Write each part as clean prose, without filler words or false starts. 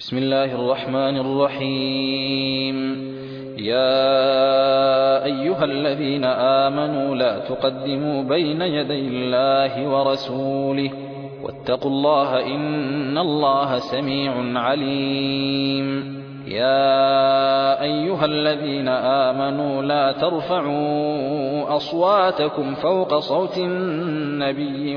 بسم الله الرحمن الرحيم. يا أيها الذين آمنوا لا تقدموا بين يدي الله ورسوله واتقوا الله إن الله سميع عليم. يا أيها الذين آمنوا لا ترفعوا أصواتكم فوق صوت النبي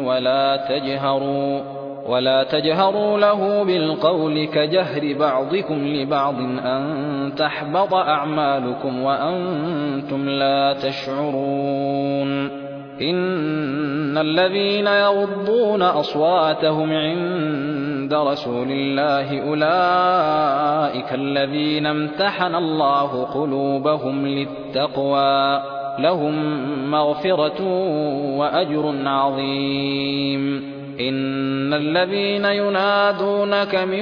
ولا تجهروا له بالقول كجهر بعضكم لبعض أن تحبط أعمالكم وأنتم لا تشعرون. إن الذين يغضون أصواتهم عند رسول الله أولئك الذين امتحن الله قلوبهم للتقوى لهم مغفرة وأجر عظيم. إن الذين ينادونك من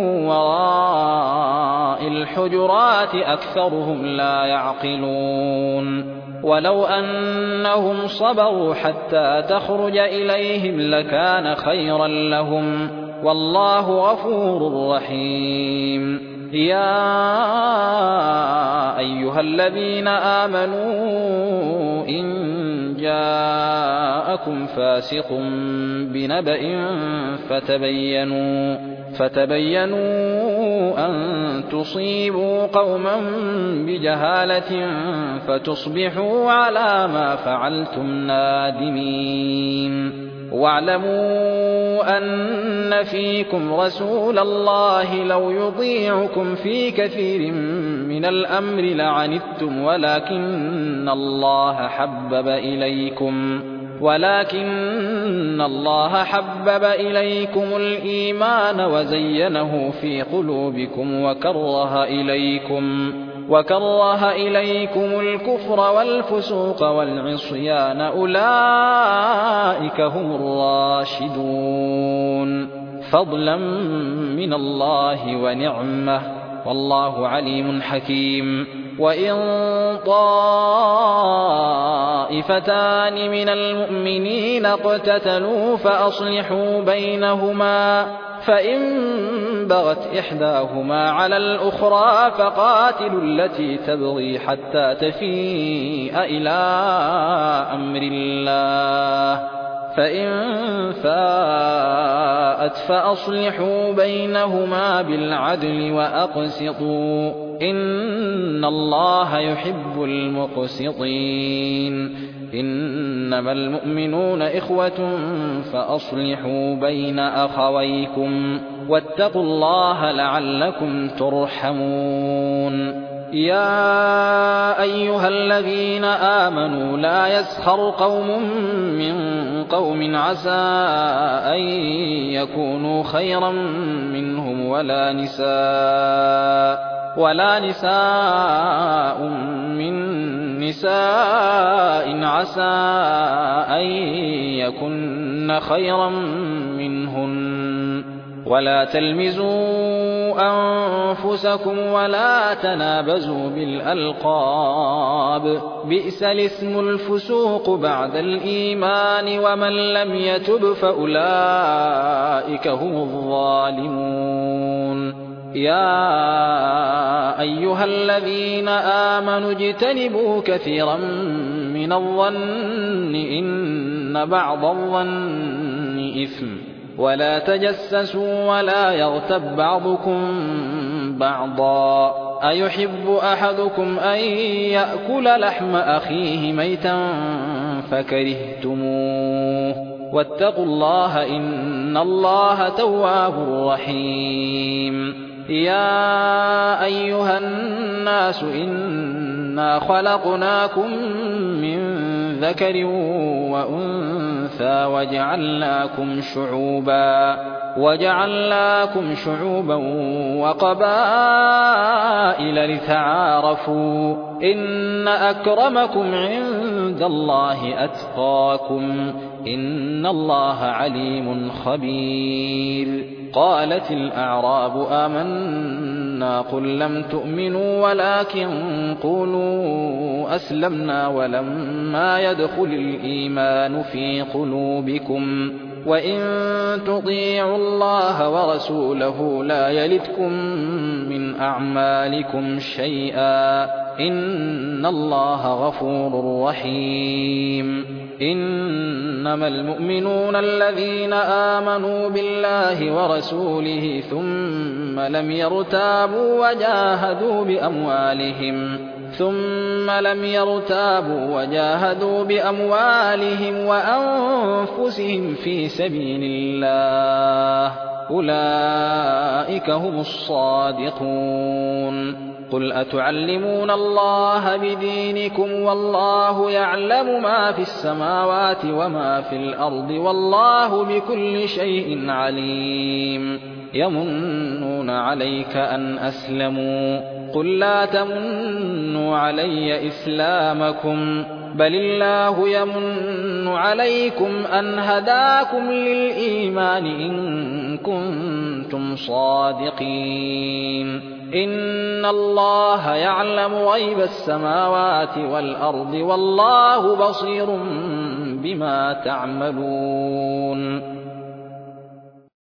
وراء الحجرات أكثرهم لا يعقلون. ولو أنهم صبروا حتى تخرج إليهم لكان خيرا لهم والله غفور رحيم. يا أيها الذين آمنوا إن جاءكم فاسق بنبأ فتبينوا أن تصيبوا قوما بجهالة فتصبحوا على ما فعلتم نادمين. واعلموا أن فيكم رسول الله لو يطيعكم في كثير من الأمر لعنتم ولكن الله حبب إليكم الإيمان وزينه في قلوبكم وكره إليكم الكفر والفسوق والعصيان أولئك هم الراشدون فضلا من الله ونعمة والله عليم حكيم. وإن طائفتان من المؤمنين اقتتلوا فأصلحوا بينهما فإن بغت إحداهما على الأخرى فقاتلوا التي تبغي حتى تفيء إلى أمر الله فإن فاءت فأصلحوا بينهما بالعدل وأقسطوا إن الله يحب المقسطين. إنما المؤمنون إخوة فأصلحوا بين أخويكم واتقوا الله لعلكم ترحمون. يا أيها الذين آمنوا لا يسخر قوم من قوم عسى أن يكونوا خيرا منهم ولا نساء من نساء عسى أن يكن خيرا منهن. ولا تلمزوا أنفسكم ولا تنابزوا بالألقاب بئس الاسم الفسوق بعد الإيمان ومن لم يتب فأولئك هم الظالمون. يا أيها الذين آمنوا اجتنبوا كثيرا من الظن إن بعض الظن إثم ولا تجسسوا ولا يغتب بعضكم بعضا أيحب أحدكم أن يأكل لحم أخيه ميتا فكرهتموه واتقوا الله إن الله تواب رحيم. يا أيها الناس إنا خلقناكم من ذكر وأنثى وجعلناكم شعوبا وقبائل لتعارفوا إن أكرمكم عند الله أتقاكم إن الله عليم خبير. قالت الأعراب آمنا قل لم تؤمنوا ولكن قولوا أسلمنا ولما يدخل الإيمان في قلوبكم وإن تطيعوا الله ورسوله لا يلتكم من أعمالكم شيئا إن الله غفور رحيم إنما المؤمنون الذين آمنوا بالله ورسوله ثم لم يرتابوا وجاهدوا بأموالهم وأنفسهم في سبيل الله أولئك هم الصادقون قل أتعلمون الله بدينكم والله يعلم ما في السماوات وما في الأرض والله بكل شيء عليم يمنون عليك أن أسلموا قل لا تمنوا علي إسلامكم بل الله يمن عليكم أن هداكم للإيمان إن كنتم صادقين إن الله يعلم غيب السماوات والأرض والله بصير بما تعملون